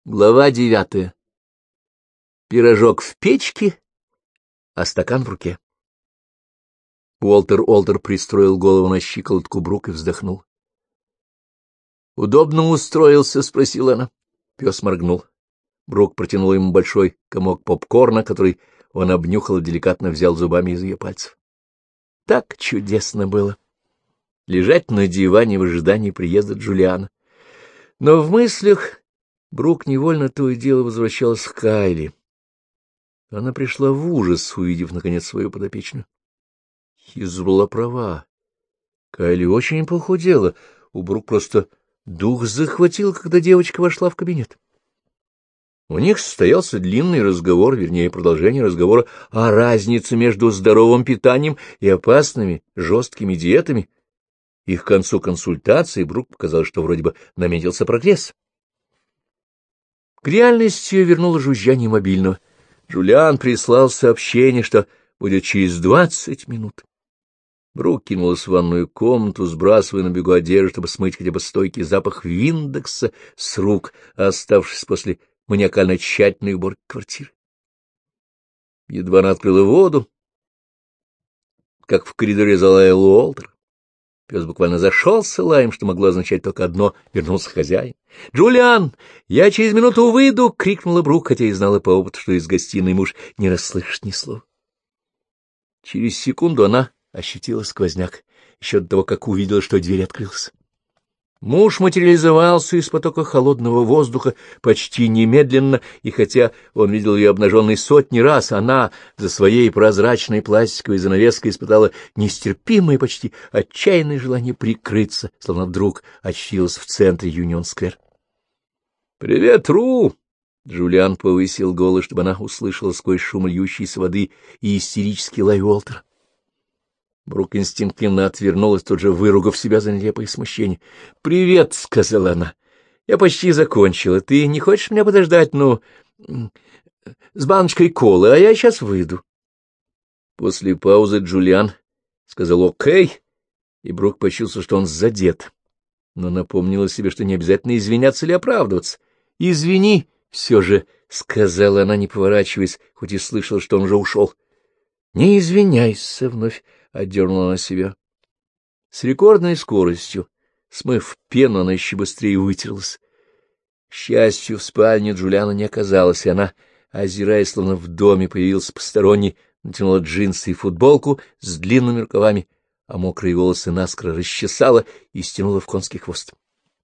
Глава 9. Пирожок в печке, а стакан в руке. Уолтер Олдер пристроил голову на щиколотку Брук и вздохнул. — Удобно устроился? — спросила она. Пес моргнул. Брук протянул ему большой комок попкорна, который он обнюхал и деликатно взял зубами из ее пальцев. Так чудесно было лежать на диване в ожидании приезда Джулиана. Но в мыслях Брук невольно то и дело возвращалась к Кайли. Она пришла в ужас, увидев, наконец, свою подопечную. Хьюз была права. Кайли очень похудела. У Брук просто дух захватил, когда девочка вошла в кабинет. У них состоялся длинный разговор, вернее, продолжение разговора о разнице между здоровым питанием и опасными жесткими диетами. И к концу консультации Брук показалось, что вроде бы наметился прогресс. К реальности ее вернуло жужжание мобильного. Джулиан прислал сообщение, что будет через 20 минут. Брук кинулась в ванную комнату, сбрасывая на бегу одежду, чтобы смыть хотя бы стойкий запах виндекса с рук, оставшись после маниакально тщательной уборки квартиры. Едва она открыла воду, как в коридоре залаял Уолтер. Пес буквально зашелся лаем, что могло означать только одно — вернулся хозяин. — Джулиан, я через минуту выйду! — крикнула Брук, хотя и знала по опыту, что из гостиной муж не расслышит ни слова. Через секунду она ощутила сквозняк, еще до того, как увидела, что дверь открылась. Муж материализовался из потока холодного воздуха почти немедленно, и хотя он видел ее обнаженной сотни раз, она за своей прозрачной пластиковой занавеской испытала нестерпимое, почти отчаянное желание прикрыться, словно вдруг очутилась в центре Юнион-сквер. «Привет, Ру!» Джулиан повысил голос, чтобы она услышала сквозь шум льющейся воды и истерический лай Уолтера. Брук инстинктивно отвернулась, тут же выругав себя за нелепое смущение. — Привет, — сказала она. — Я почти закончила. Ты не хочешь меня подождать, с баночкой колы, а я сейчас выйду. После паузы Джулиан сказал «Окей», и Брук почувствовал, что он задет, но напомнила себе, что не обязательно извиняться или оправдываться. — Извини, — все же сказала она, не поворачиваясь, хоть и слышала, что он уже ушел. — Не извиняйся, — вновь отдернула на себя. С рекордной скоростью, смыв пену, она еще быстрее вытерлась. К счастью, в спальне Джулиана не оказалось, и она, озираясь, словно в доме появился посторонний, натянула джинсы и футболку с длинными рукавами, а мокрые волосы наскоро расчесала и стянула в конский хвост.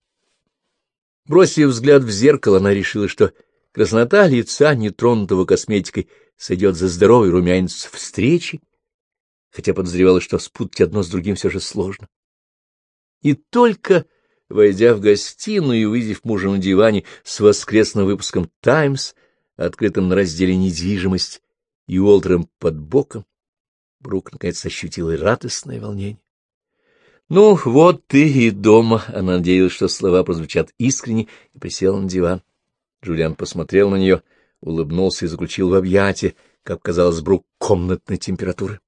Бросив взгляд в зеркало, она решила, что красота лица, нетронутого косметикой, сойдет за здоровый румянец встречи, хотя подозревала, что спутать одно с другим все же сложно. И только, войдя в гостиную и увидев мужа на диване с воскресным выпуском «Таймс», открытым на разделе «Недвижимость» и Уолтером под боком, Брук наконец ощутила радостное волнение. — Ну, вот ты и дома, — она надеялась, что слова прозвучат искренне, и присела на диван. Джулиан посмотрел на нее, улыбнулся и заключил в объятия, как казалось Брук, комнатной температуры.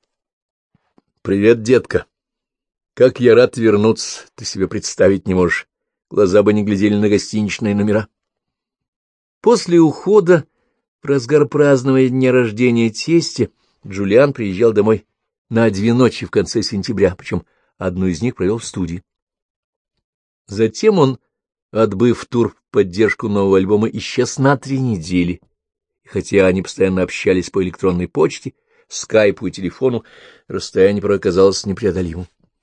— Привет, детка. Как я рад вернуться, ты себе представить не можешь. Глаза бы не глядели на гостиничные номера. После ухода, в разгар празднования дня рождения тестя, Джулиан приезжал домой на 2 ночи в конце сентября, причем одну из них провел в студии. Затем он, отбыв в тур в поддержку нового альбома, исчез на 3 недели. И хотя они постоянно общались по электронной почте, скайпу и телефону, расстояние порой казалось непреодолимым.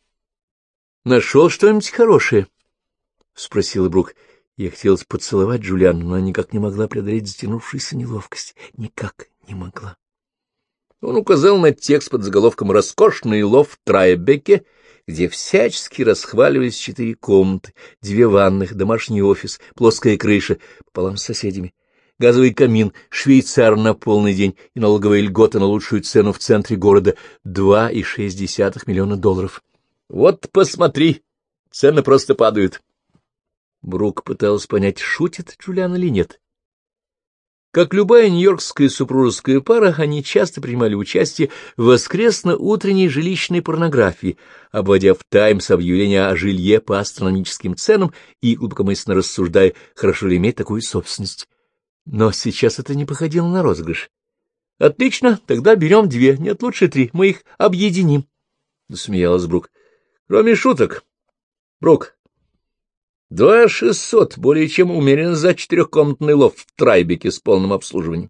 — Нашел что-нибудь хорошее? — спросила Брук. Ей хотелось поцеловать Джулиана, но она никак не могла преодолеть затянувшуюся неловкость. Никак не могла. Он указал на текст под заголовком «Роскошный лофт в Трайбеке», где всячески расхваливались 4 комнаты, 2 ванных, домашний офис, плоская крыша пополам с соседями, газовый камин, швейцар на полный день и налоговые льготы на лучшую цену в центре города — $2,6 миллиона. Вот посмотри, цены просто падают. Брук пыталась понять, шутит Джулиан или нет. Как любая нью-йоркская супружеская пара, они часто принимали участие в воскресно-утренней жилищной порнографии, обводя в «Таймс» объявления о жилье по астрономическим ценам и глубокомысленно рассуждая, хорошо ли иметь такую собственность. Но сейчас это не походило на розыгрыш. — Отлично, тогда берем 2, нет, лучше 3, мы их объединим, — засмеялась Брук. — Кроме шуток, Брук, 2600, более чем умеренно за 4-комнатный лофт в Трайбеке с полным обслуживанием.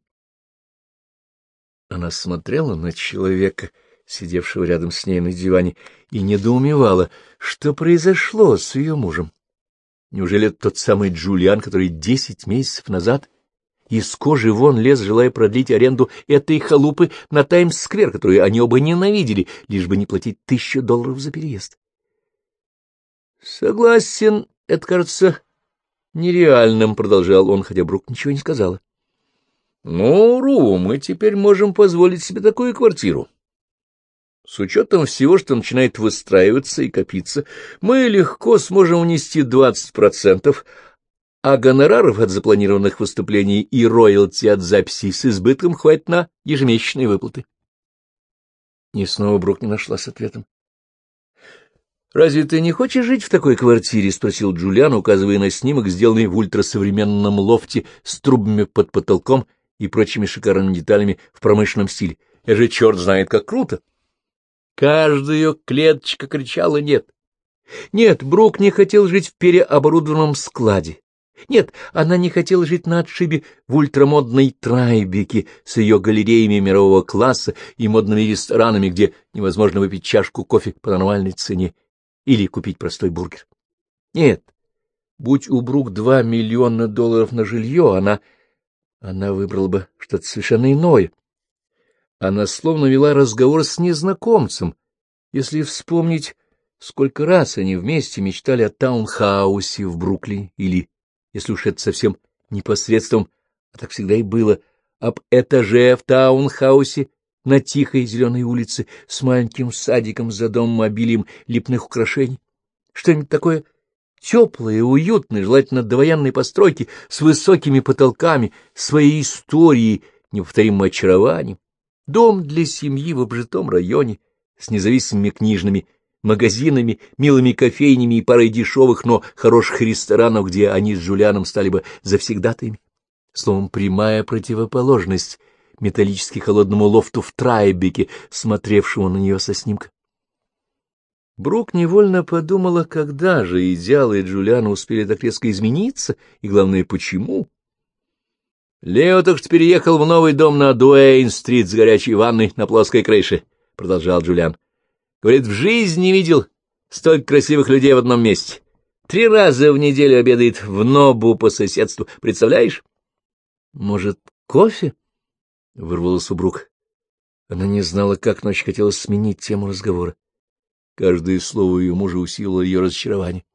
Она смотрела на человека, сидевшего рядом с ней на диване, и недоумевала, что произошло с ее мужем. Неужели это тот самый Джулиан, который 10 месяцев назад из кожи вон лез, желая продлить аренду этой халупы на Таймс-сквер, которую они оба ненавидели, лишь бы не платить $1000 за переезд? — Согласен, это кажется нереальным, — продолжал он, хотя Брук ничего не сказала. — Ну, Ру, мы теперь можем позволить себе такую квартиру. С учетом всего, что начинает выстраиваться и копиться, мы легко сможем внести 20%, а гонораров от запланированных выступлений и роялти от записей с избытком хватит на ежемесячные выплаты. И снова Брук не нашла с ответом. — Разве ты не хочешь жить в такой квартире? — спросил Джулиан, указывая на снимок, сделанный в ультрасовременном лофте с трубами под потолком и прочими шикарными деталями в промышленном стиле. — Это же черт знает как круто! Каждая клеточка кричала «нет». Нет, Брук не хотел жить в переоборудованном складе. Нет, она не хотела жить на отшибе в ультрамодной Трайбеке с ее галереями мирового класса и модными ресторанами, где невозможно выпить чашку кофе по нормальной цене или купить простой бургер. Нет, будь у Брук $2 миллиона на жилье, она выбрала бы что-то совершенно иное. Она словно вела разговор с незнакомцем. Если вспомнить, сколько раз они вместе мечтали о таунхаусе в Бруклине или, если уж это совсем непосредством, а так всегда и было, об этаже в таунхаусе на тихой зеленой улице с маленьким садиком за домом обилием лепных украшений. Что-нибудь такое теплое, уютное, желательно довоенной постройки, с высокими потолками, своей историей, неповторимым очарованием. Дом для семьи в обжитом районе с независимыми книжными магазинами, милыми кофейнями и парой дешевых, но хороших ресторанов, где они с Джулианом стали бы завсегдатаями. Словом, прямая противоположность металлически холодному лофту в Трайбеке, смотревшему на нее со снимка. Брук невольно подумала, когда же идеалы Джулиана успели так резко измениться, и, главное, почему. «Лео только что переехал в новый дом на Дуэйн-стрит с горячей ванной на плоской крыше», — продолжал Джулиан. «Говорит, в жизни не видел столько красивых людей в одном месте. 3 раза в неделю обедает в Нобу по соседству. Представляешь?» «Может, кофе?» — вырвалась у Брук. Она не знала, как, но очень хотела сменить тему разговора. Каждое слово ее мужа усилило ее разочарование.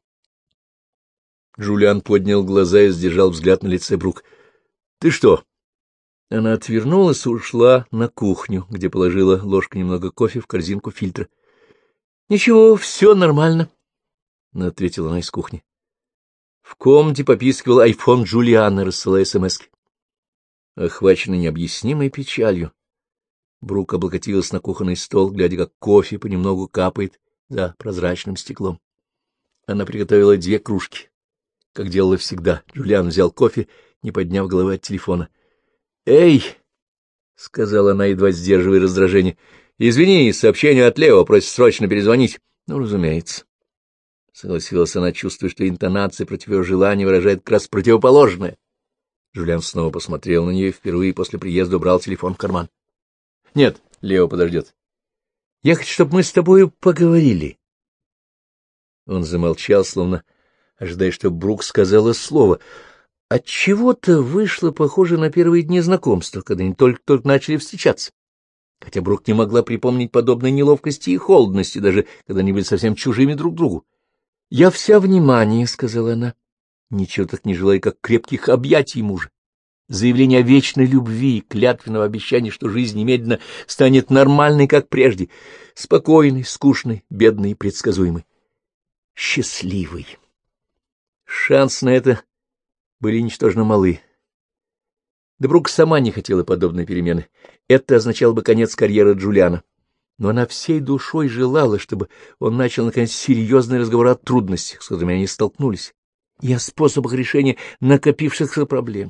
Джулиан поднял глаза и сдержал взгляд на лице Брук. — Ты что? Она отвернулась и ушла на кухню, где положила ложкой немного кофе в корзинку фильтра. — Ничего, все нормально, — ответила она из кухни. В комнате попискивал айфон Джулиана, рассылая смски. Охваченный необъяснимой печалью, Брук облокотилась на кухонный стол, глядя, как кофе понемногу капает за прозрачным стеклом. Она приготовила 2 кружки, как делала всегда. Джулиан взял кофе, не подняв головы от телефона. — Эй! — сказала она, едва сдерживая раздражение. — Извини, сообщение от Лео, просит срочно перезвонить. — Ну, разумеется. — согласилась она, чувствуя, что интонация против ее желания выражает как раз противоположное. Джулиан снова посмотрел на нее и впервые после приезда убрал телефон в карман. — Нет, Лео подождет. — Я хочу, чтобы мы с тобой поговорили. Он замолчал, словно ожидая, чтобы Брук сказала слово. Отчего-то вышло похоже на первые дни знакомства, когда они только-только начали встречаться. Хотя Брук не могла припомнить подобной неловкости и холодности, даже когда они были совсем чужими друг другу. — Я вся внимание, — сказала она, ничего так не желая, как крепких объятий мужа. Заявление о вечной любви, клятвенного обещания, что жизнь немедленно станет нормальной, как прежде, спокойной, скучной, бедной и предсказуемой. Счастливой. Шанс на это были ничтожно малы. Да Брук сама не хотела подобной перемены. Это означало бы конец карьеры Джулиана. Но она всей душой желала, чтобы он начал, наконец, серьезный разговор о трудностях, с которыми они столкнулись, и о способах решения накопившихся проблем.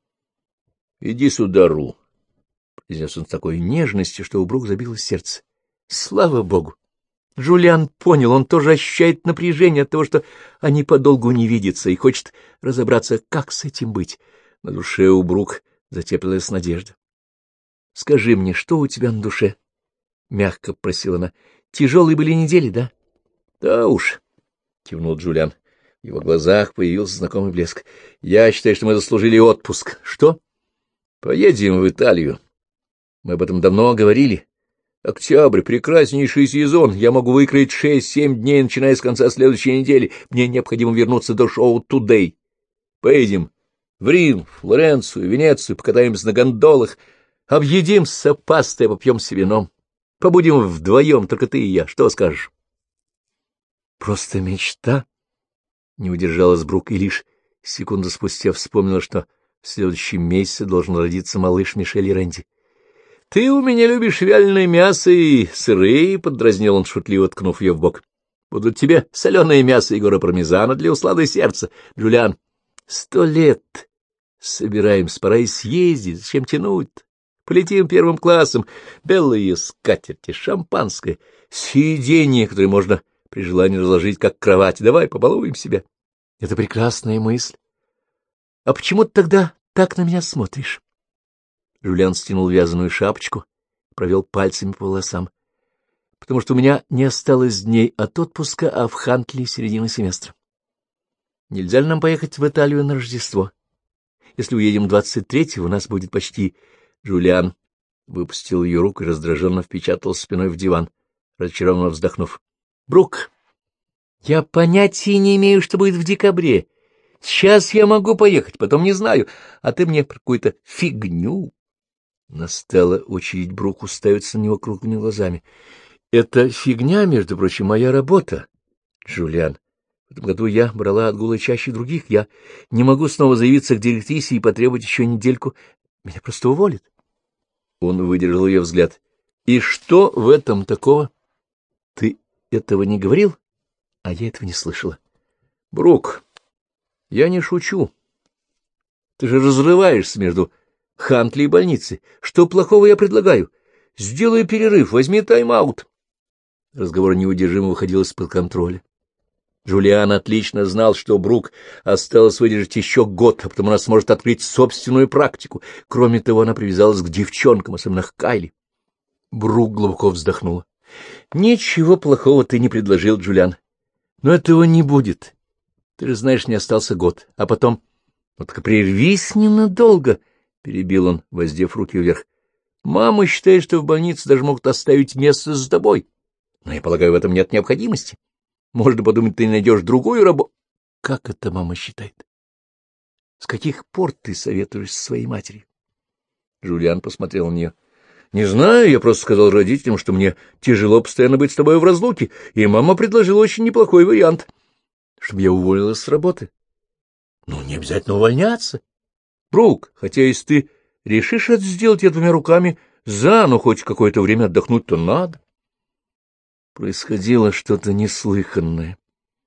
— Иди сюда, Ру, — произнес он с такой нежностью, что у Брук забилось сердце. Слава богу! Джулиан понял, он тоже ощущает напряжение от того, что они подолгу не видятся, и хочет разобраться, как с этим быть. На душе у Брук затеплилась надежда. — Скажи мне, что у тебя на душе? — мягко просила она. — Тяжелые были недели, да? — Да уж, — кивнул Джулиан. В его глазах появился знакомый блеск. — Я считаю, что мы заслужили отпуск. — Что? — Поедем в Италию. Мы об этом давно говорили. Октябрь — прекраснейший сезон. Я могу выкроить 6-7 дней, начиная с конца следующей недели. Мне необходимо вернуться до шоу «Тудей». Поедем в Рим, Флоренцию, Венецию, покатаемся на гондолах, объедимся пастой, попьемся вином. Побудем вдвоем, только ты и я. Что скажешь? — Просто мечта, — не удержалась Брук, и лишь секунду спустя вспомнила, что в следующем месяце должен родиться малыш Мишель и Рэнди. — Ты у меня любишь вяленое мясо и сыры, — поддразнил он, шутливо ткнув ее в бок. — Будут тебе соленое мясо и гора пармезана для услады сердца. Джулиан, 100 лет собираемся, пора и съездить, зачем тянуть? Полетим первым классом, белые скатерти, шампанское, сиденье, которое можно при желании разложить как кровать. Давай побалуем себя. Это прекрасная мысль. А почему ты тогда так на меня смотришь? Жюльен стянул вязаную шапочку, провел пальцами по волосам. Потому что у меня не осталось дней от отпуска, а в Хантли середины семестра. Нельзя ли нам поехать в Италию на Рождество? Если уедем 23-го, у нас будет почти... Джулиан выпустил ее руку и раздраженно впечатал спиной в диван, разочарованно вздохнув. — Брук, я понятия не имею, что будет в декабре. Сейчас я могу поехать, потом не знаю, а ты мне про какую-то фигню. Настала очередь Брук уставиться на него круглыми глазами. — Это фигня, между прочим, моя работа, Джулиан. В этом году я брала отгулы чаще других. Я не могу снова заявиться к директрисе и потребовать еще недельку. Меня просто уволят. Он выдержал ее взгляд. — И что в этом такого? — Ты этого не говорил? А я этого не слышала. — Брук, я не шучу. Ты же разрываешься между Хантли и больницей. Что плохого я предлагаю? Сделай перерыв, возьми тайм-аут. Разговор неудержимо выходил из-под контроля. Джулиан отлично знал, что Брук осталось выдержать еще год, а потом она сможет открыть собственную практику. Кроме того, она привязалась к девчонкам, особенно к Кайли. Брук глубоко вздохнула. — Ничего плохого ты не предложил, Джулиан. Но этого не будет. Ты же знаешь, не остался год. А потом... — Вот так прервись ненадолго, — перебил он, воздев руки вверх. — Мама считает, что в больнице даже могут оставить место за тобой. Но я полагаю, в этом нет необходимости. Можно подумать, ты найдешь другую работу. Как это мама считает? С каких пор ты советуешься со своей матерью? Жюльен посмотрел на нее. — Не знаю, я просто сказал родителям, что мне тяжело постоянно быть с тобой в разлуке, и мама предложила очень неплохой вариант, чтобы я уволилась с работы. — Ну, не обязательно увольняться. Брук, хотя если ты решишь это сделать я двумя руками ну, хоть какое-то время отдохнуть, то надо. Происходило что-то неслыханное.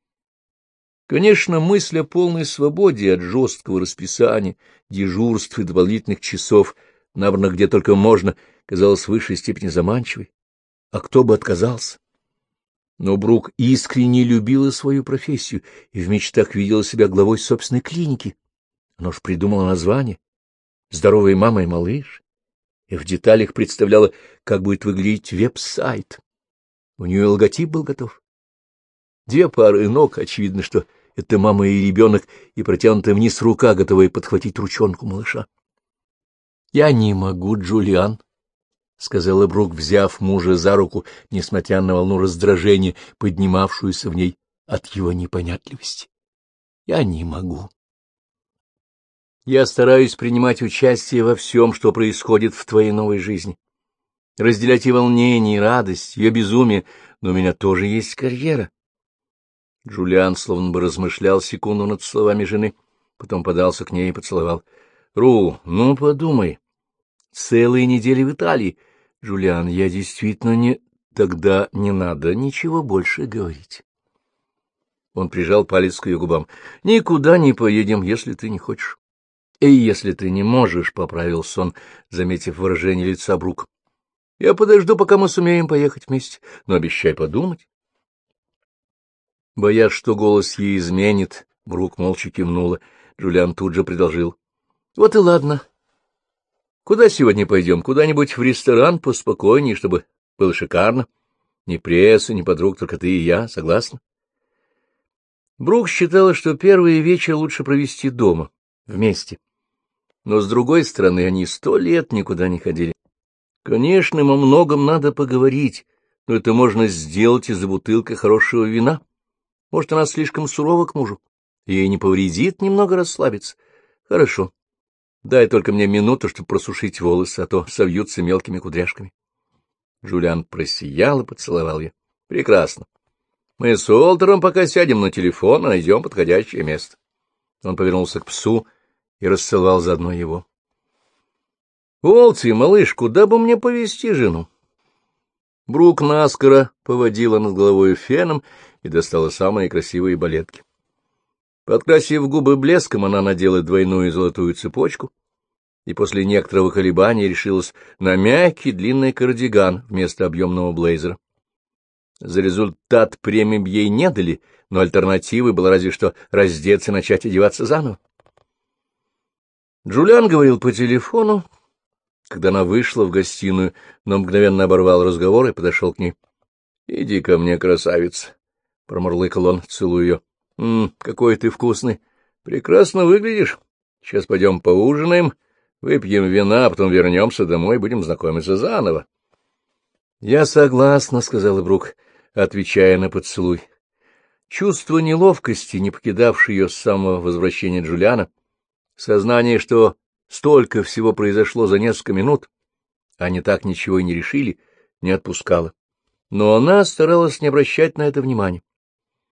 Конечно, мысль о полной свободе от жесткого расписания, дежурств и дополнительных часов, набранных где только можно, казалась в высшей степени заманчивой. А кто бы отказался? Но Брук искренне любила свою профессию и в мечтах видела себя главой собственной клиники. Она уж придумала название «Здоровая мама и малыш», и в деталях представляла, как будет выглядеть веб-сайт. У нее логотип был готов. 2 пары ног, очевидно, что это мама и ребенок, и протянутая вниз рука, готовая подхватить ручонку малыша. — Я не могу, Джулиан, — сказала Брук, взяв мужа за руку, несмотря на волну раздражения, поднимавшуюся в ней от его непонятливости. — Я не могу. Я стараюсь принимать участие во всем, что происходит в твоей новой жизни. Разделять и волнение, и радость, ее безумие, но у меня тоже есть карьера. Джулиан словно бы размышлял секунду над словами жены, потом подался к ней и поцеловал. Ну подумай. Целые недели в Италии. Джулиан, я действительно не... Тогда не надо ничего больше говорить. Он прижал палец к ее губам. Никуда не поедем, если ты не хочешь. И если ты не можешь, — поправился он, заметив выражение лица Брук. Я подожду, пока мы сумеем поехать вместе, но обещай подумать. Боясь, что голос ей изменит, Брук молча кивнула. Джулиан тут же предложил. — Вот и ладно. Куда сегодня пойдем? Куда-нибудь в ресторан поспокойнее, чтобы было шикарно. Ни прессы, ни подруг, только ты и я, согласна? Брук считала, что первый вечер лучше провести дома, вместе. Но, с другой стороны, они 100 лет никуда не ходили. Конечно, им о многом надо поговорить, но это можно сделать из-за бутылки хорошего вина. Может, она слишком сурова к мужу. Ей не повредит немного расслабиться. Хорошо. Дай только мне минуту, чтобы просушить волосы, а то совьются мелкими кудряшками. Джулиан просиял и поцеловал ее. Прекрасно. Мы с Уолтером пока сядем на телефон и найдем подходящее место. Он повернулся к псу и расцеловал заодно его. — Уолти, малыш, куда бы мне повезти жену? Брук наскоро поводила над головой феном и достала самые красивые балетки. Подкрасив губы блеском, она надела двойную золотую цепочку и после некоторого колебания решилась на мягкий длинный кардиган вместо объемного блейзера. За результат премии ей не дали, но альтернативой было разве что раздеться и начать одеваться заново. Джулиан говорил по телефону, когда она вышла в гостиную, но мгновенно оборвал разговор и подошел к ней. — Иди ко мне, красавица, — промурлыкал он, целуя ее. — Какой ты вкусный. Прекрасно выглядишь. Сейчас пойдем поужинаем, выпьем вина, а потом вернемся домой и будем знакомиться заново. — Я согласна, — сказала Брук, отвечая на поцелуй. Чувство неловкости, не покидавшее ее с самого возвращения Джулиана, сознание, что столько всего произошло за несколько минут, они так ничего и не решили, не отпускало. Но она старалась не обращать на это внимания.